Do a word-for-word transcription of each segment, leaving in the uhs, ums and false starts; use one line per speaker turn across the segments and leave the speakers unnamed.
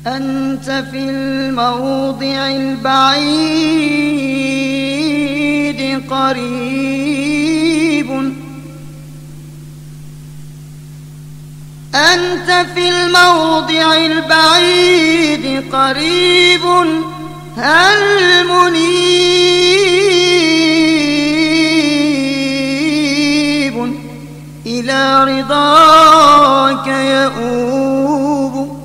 أنت في الموضع البعيد قريب، أنت في الموضع البعيد قريب، هل منيب إلى رضاك يؤوب.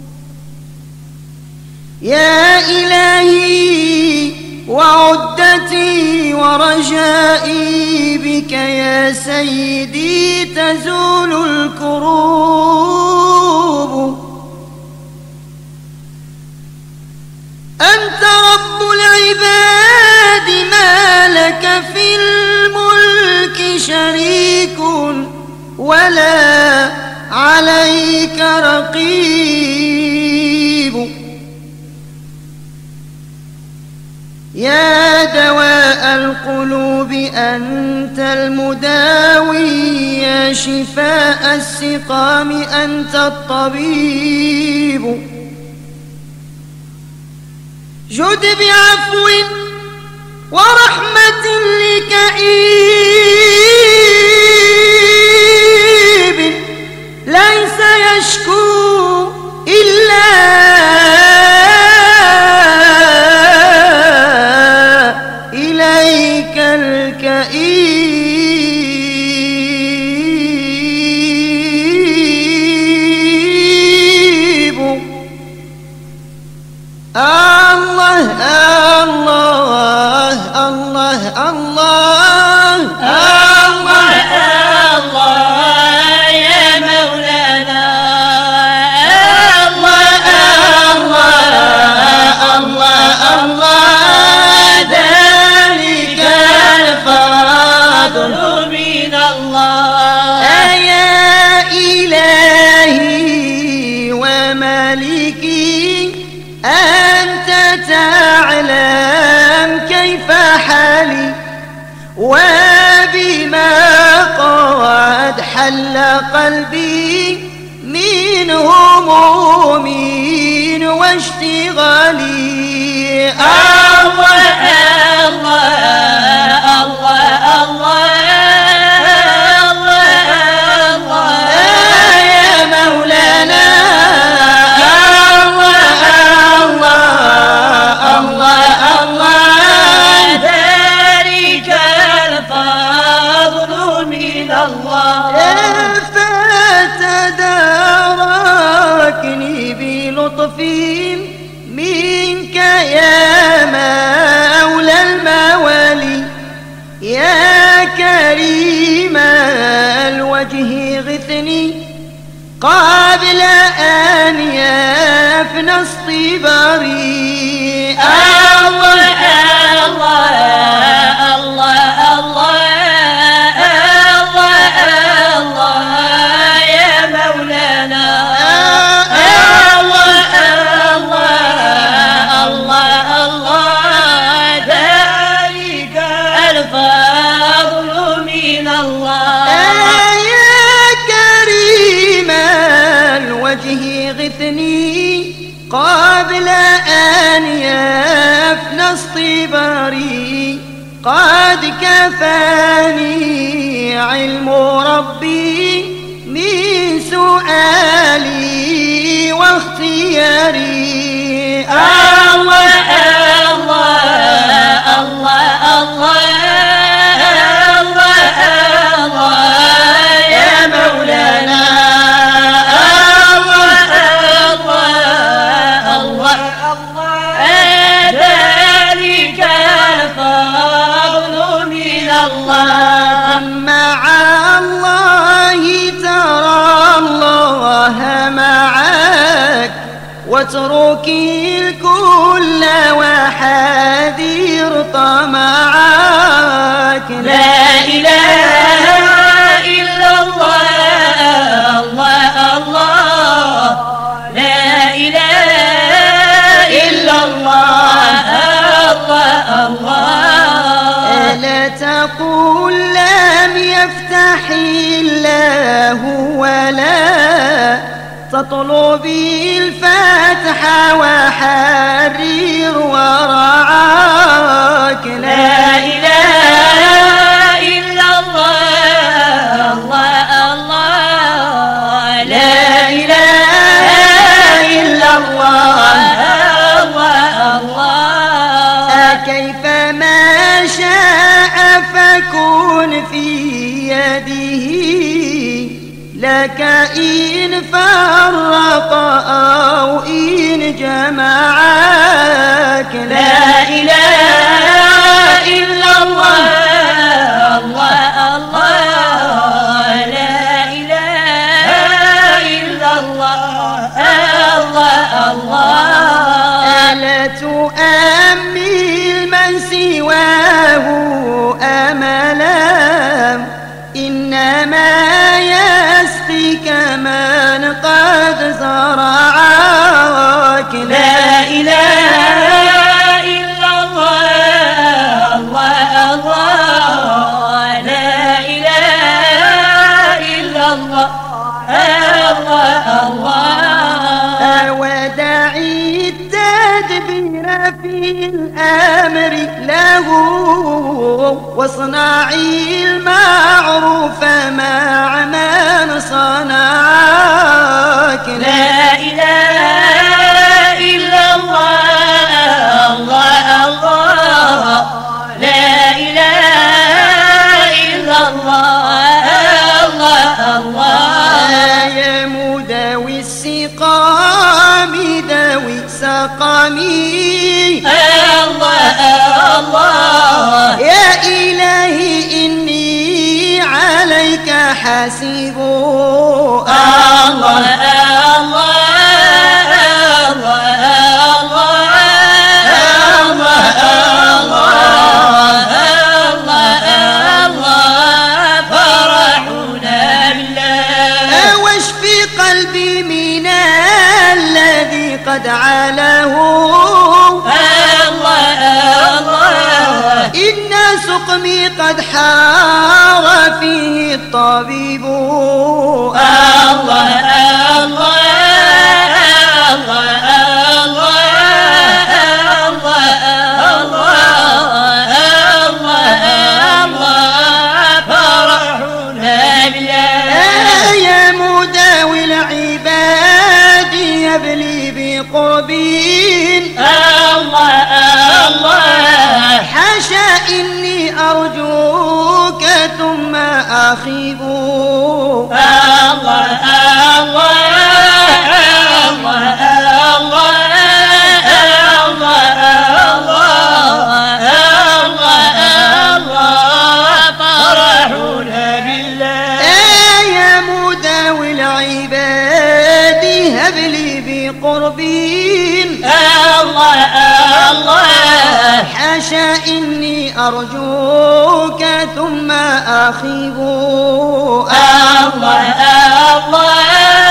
يا إلهي وعدتي ورجائي بك يا سيدي تزول الكروب. أنت رب العباد ما لك في الملك شريك ولا عليك رقيب. يا دواء القلوب أنت المداوي، يا شفاء السقام أنت الطبيب. جد بعفو ورحمة لكئيب ليس يشكو إلا إليك الكئيب. الله الله الله الله
الله الله يا مولانا، الله الله الله الله ذلك الفضل من الله.
يا إلهي ومالكي أنت تعلم كيف حالي وبما قد حل قلبي من هموم واشتغالي.
الله الله الله الله الله
يا مولانا،
الله الله الله ذلك الفضل من الله.
فتداركني بلطف منك يا مولى الموالي، يا كريم الوجه غثني قبل أن يفنى اصطباري.
الله الله الله الله الله يا مولانا، الله الله الله الله ذلك الفضل من الله.
يا كريم الوجه غثني قبل أن يفنى اصطباري، قد كفاني علم ربي من سؤالي واختياري.
الله الله الله الله الله الله يا مولانا، الله الله الله ذلك الفضل من الله.
مع الله ترى الله معك، واترك الكل وحاذر طمعك.
لا إله إلا الله الله الله لا إله إلا الله الله الله.
ألا تقول لم يفتح الله ولا تطلب الفتح وحرر ورعاك.
لا إله إلا الله الله الله لا إله إلا الله الله الله
كيفما شاء فكن في يده لك إن فرق أو إن جمعك.
لا إله إلا الله الله الله لا إله إلا الله الله الله
ألا تؤمل من سواه أملا إنما يسقيك من قد زرعك.
لا إله إلا الله الله الله لا إله إلا الله الله الله
ودعي التدبير في الأمر له واصنعي المعروف مع من صنعك.
لا إله إلا الله الله الله لا إله إلا الله الله الله
يا مداوي السقام داوي سقمي
الله الله
يا إلهي إني عليك حسيب.
الله الله
قد عله
الله الله
إن سقمي قد حار فيه الطبيب.
الله الله
قربين
الله الله
حاشا إني أرجوك ثم أخيب.
الله الله
قربين
الله الله
حاشا إني أرجوك ثم أخيب.
الله الله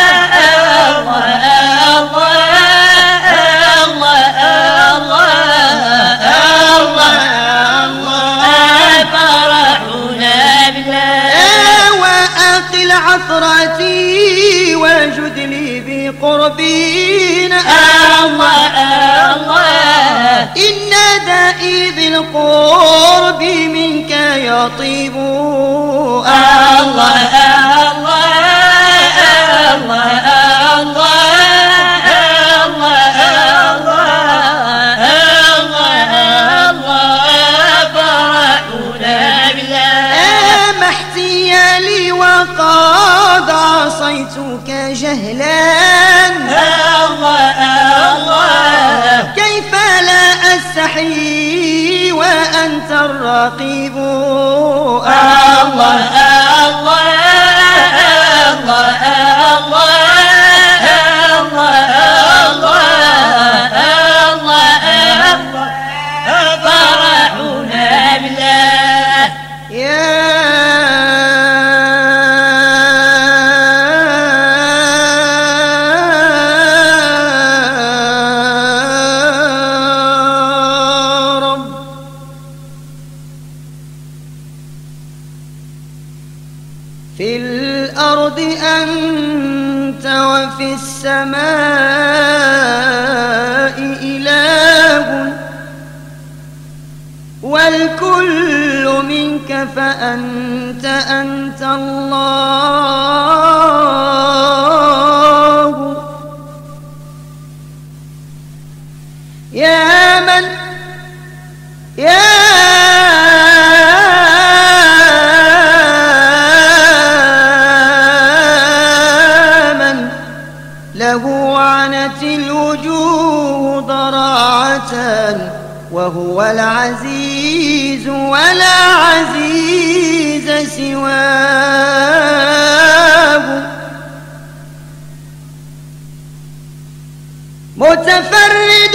عثرتي وجد لي بقربين.
الله الله
إن دائي بالقرب منك يطيب.
الله الله
عصيتك جهلا.
الله الله
كيف لا أستحي وأنت الرقيب.
الله الله
في الأرض أنت أنت وفي السماء إله والكل منك فأنت أنت الله. يا من يا من له عنت الوجوه ضراعة وهو العزيز ولا عزيز سواه. متفرد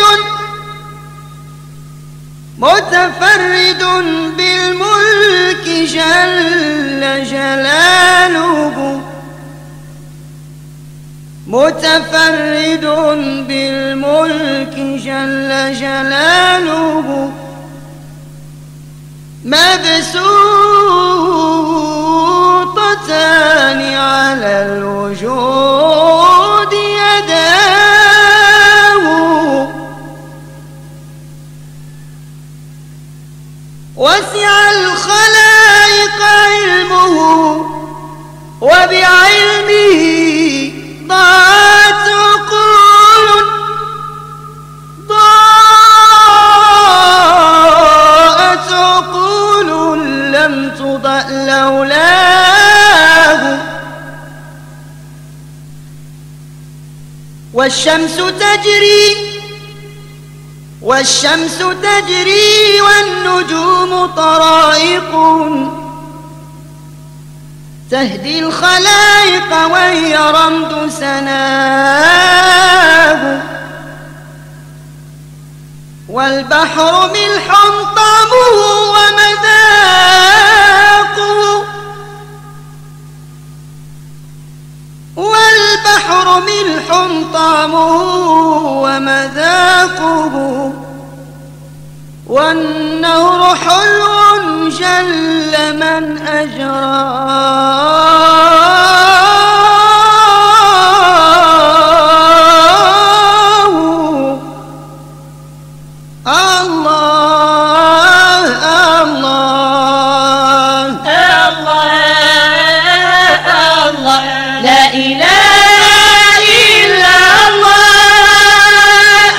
متفرد بالملك جل جلاله متفرد بالملك جل جلاله مبسوطتان على الوجود يداه. وسع الخلائق علمه وبعلمه ضاعت عقول ضاعت عقول لم تضأ لولاه. والشمس تجري والشمس تجري والنجوم طرائق تهدي الخلائق وهي رمد سناه. والبحر ملح طعمه ومذاقه والبحر ملح طعمه ومذاقه والنهر حلو جل من أجراه. الله الله
الله الله لا إله إلا الله.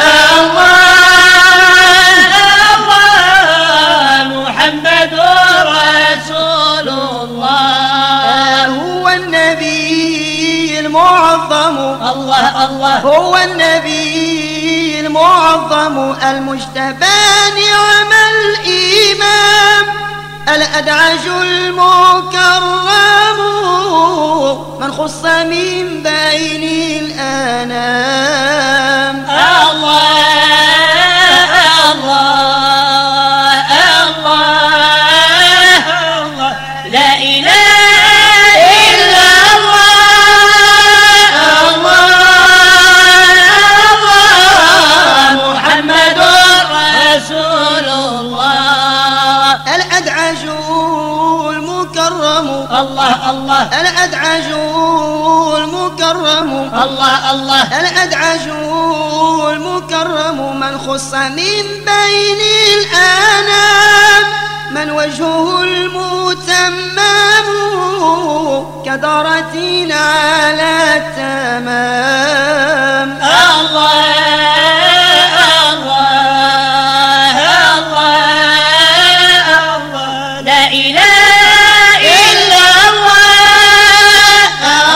الله محمد رسول الله.
هو النبي المعظم
الله الله
هو النبي المعظم المجتبى نعم الإمام الأدعج المكرم من خص من بين الأنام.
الله الله الله الله لا إله إلا الله. الله محمد رسول الله.
الأدعج المكرم
الله الله
الأدعج المكرم
الله الله
الأدعج المكرم من خص من بين الأنام من وجهه المتمم كدرة على التمام.
الله الله الله الله لا إله إلا الله.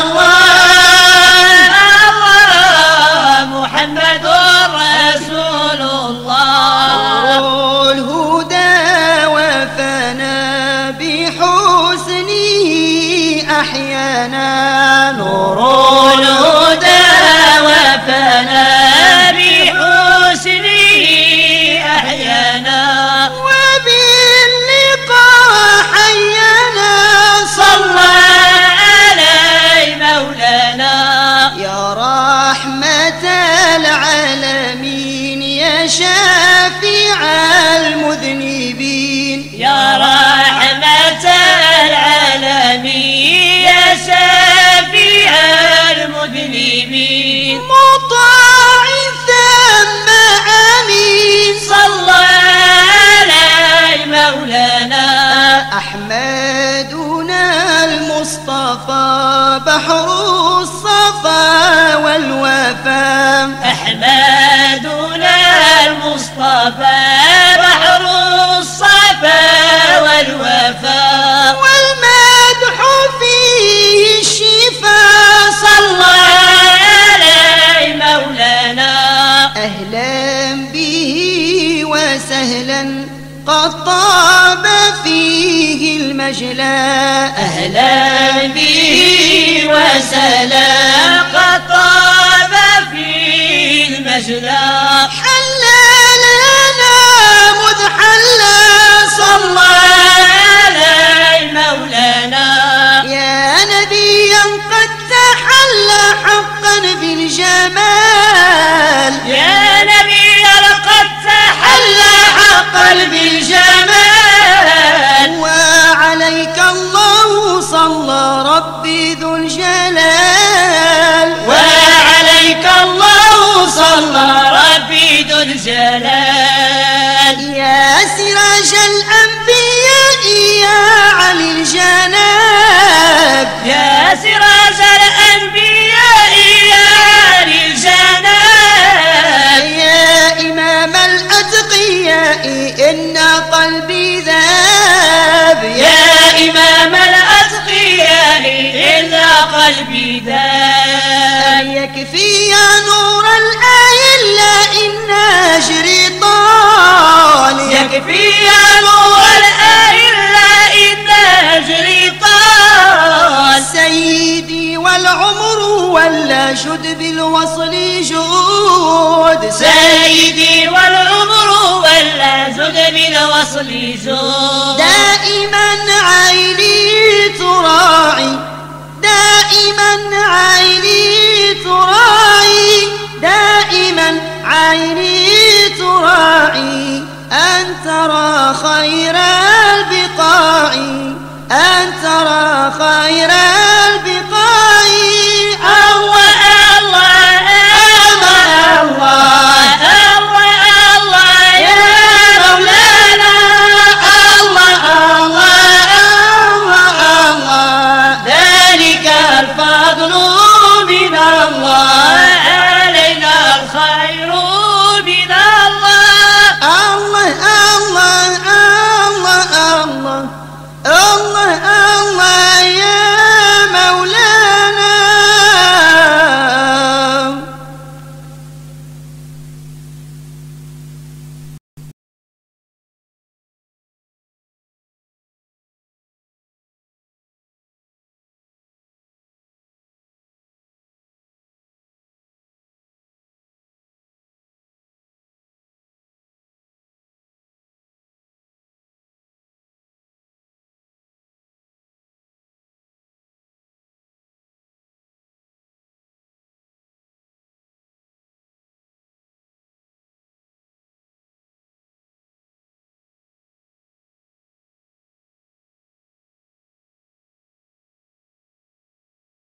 الله الله محمد رسول الله.
نور الهدى وفنا بحسنه أحيانا نور
الهدى وفنا بحسنه أحيانا
وباللقاء حيانا
صلى عليه مولانا.
يا رحمة العالمين يا شافع المذنبين.
يا رحمة العالمين يا شافع المذنبين
مطاع ثم أمين
صلى عليه مولانا
أحمدنا المصطفى بحر الصفا والوفا
أحمدنا المصطفى بحر الصفا والوفا
والمدح فيه الشفاء
صلى عليه مولانا
أهلا به وسهلا قد طاب فيه المجلى
أهلا به وسهلا قد طاب فيه المجلى
حل لنا مذ حلى
صلى عليه مولانا
يا نبيا قد تحلى حقا بالجمال
يا نبي لقد تحلى حقا بالجمال
وعليك الله صلى ربي ذو الجلال
وعليك الله صلى ربي ذو الجلال
يا سراج الأنبياء يا علي الجناب
يا سراج الأنبياء يا علي الجناب
يا إمام الأتقياء إن قلبي ذاب
يا إمام الأتقياء إلا قلبي ذاب
يكفي يا نور الآية إن أجري طال
يكفي يا نور الأئلة إن أجري طال
سيدي والعمر ولا جد بالوصل جود
سيدي والعمر ولا زد بالوصل زود
دائما عيني تراعي دائما عيني تراعي دائما عيني تراعي أن ترى خير البقاع أن ترى خير